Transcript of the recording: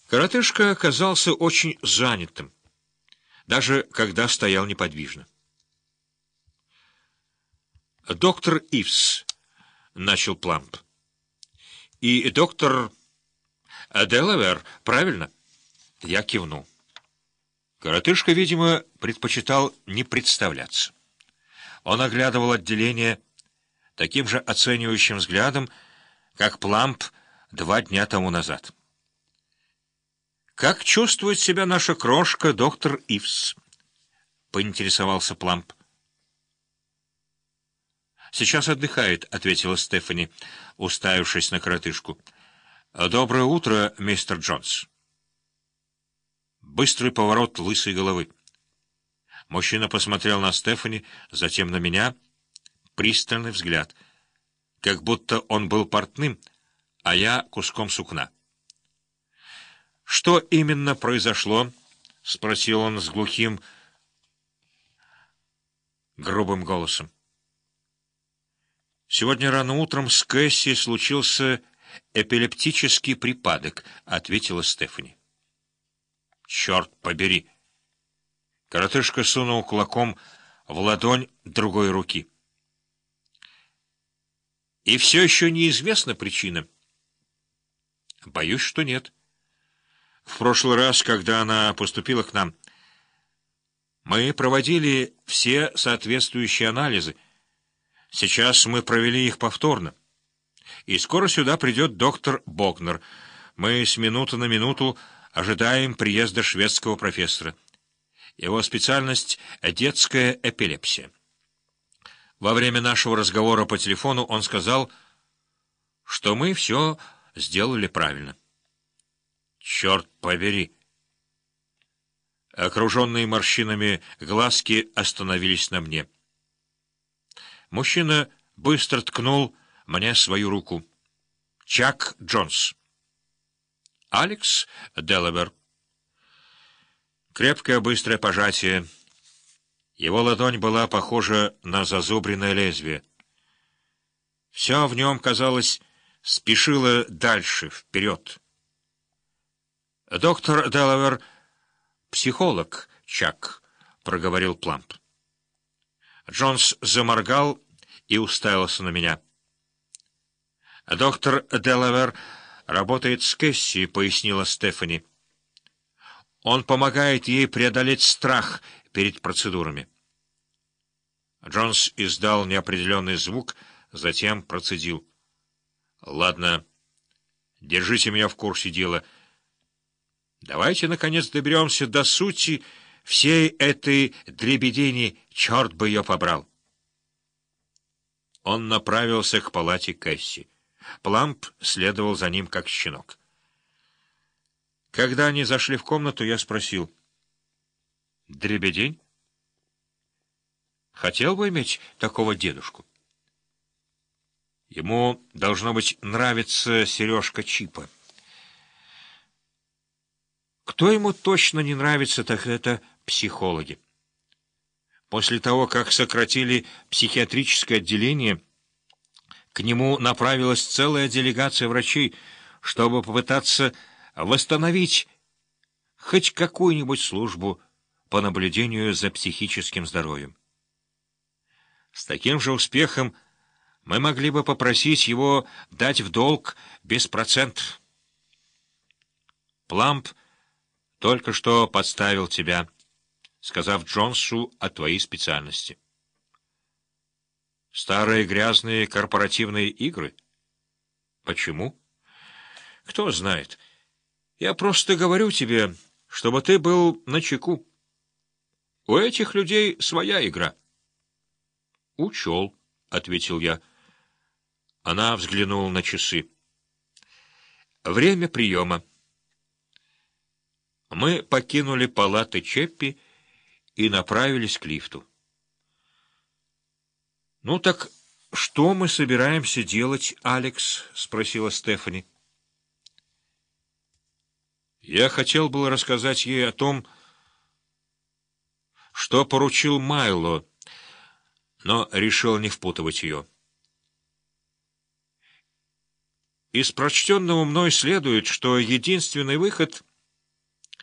Коротышка оказался очень занятым, даже когда стоял неподвижно. «Доктор Ивс», — начал Пламп, — «и доктор Делавер, правильно?» Я кивнул. Коротышка, видимо, предпочитал не представляться. Он оглядывал отделение таким же оценивающим взглядом, как Пламп 2 дня тому назад. «Как чувствует себя наша крошка, доктор Ивс?» — поинтересовался Пламп. «Сейчас отдыхает», — ответила Стефани, уставившись на коротышку. «Доброе утро, мистер Джонс». Быстрый поворот лысой головы. Мужчина посмотрел на Стефани, затем на меня. Пристальный взгляд, как будто он был портным, а я куском сукна. «Что именно произошло?» — спросил он с глухим, грубым голосом. «Сегодня рано утром с Кэсси случился эпилептический припадок», — ответила Стефани. «Черт побери!» Коротышка сунул кулаком в ладонь другой руки. «И все еще неизвестна причина?» «Боюсь, что нет. В прошлый раз, когда она поступила к нам, мы проводили все соответствующие анализы. Сейчас мы провели их повторно. И скоро сюда придет доктор Богнер. Мы с минуты на минуту ожидаем приезда шведского профессора. Его специальность — детская эпилепсия. Во время нашего разговора по телефону он сказал, что мы все сделали правильно». «Черт побери!» Окруженные морщинами глазки остановились на мне. Мужчина быстро ткнул мне свою руку. «Чак Джонс». «Алекс Делавер». Крепкое быстрое пожатие. Его ладонь была похожа на зазубренное лезвие. Все в нем, казалось, спешило дальше, вперед. «Доктор Делавер — психолог, Чак», — проговорил Пламп. Джонс заморгал и уставился на меня. «Доктор Делавер работает с Кэсси», — пояснила Стефани. «Он помогает ей преодолеть страх перед процедурами». Джонс издал неопределенный звук, затем процедил. «Ладно, держите меня в курсе дела. Давайте, наконец, доберемся до сути всей этой дребедени, черт бы ее побрал». Он направился к палате Кэсси. Пламп следовал за ним, как щенок. Когда они зашли в комнату, я спросил: «Дребедень? Хотел бы иметь такого дедушку?» Ему, должно быть, нравится сережка Чипа. Кто ему точно не нравится, так это психологи. После того, как сократили психиатрическое отделение, к нему направилась целая делегация врачей, чтобы попытаться восстановить хоть какую-нибудь службу по наблюдению за психическим здоровьем. С таким же успехом мы могли бы попросить его дать в долг без процентов. Пламп только что подставил тебя, сказав Джонсу о твоей специальности. Старые грязные корпоративные игры? Почему? Кто знает. Я просто говорю тебе, чтобы ты был начеку. У этих людей своя игра. Учел, — ответил я. Она взглянула на часы. Время приема. Мы покинули палаты Чеппи и направились к лифту. «Ну так что мы собираемся делать, Алекс?» — спросила Стефани. Я хотел было рассказать ей о том, что поручил Майло, но решил не впутывать ее. Из прочтенного мной следует, что единственный выход —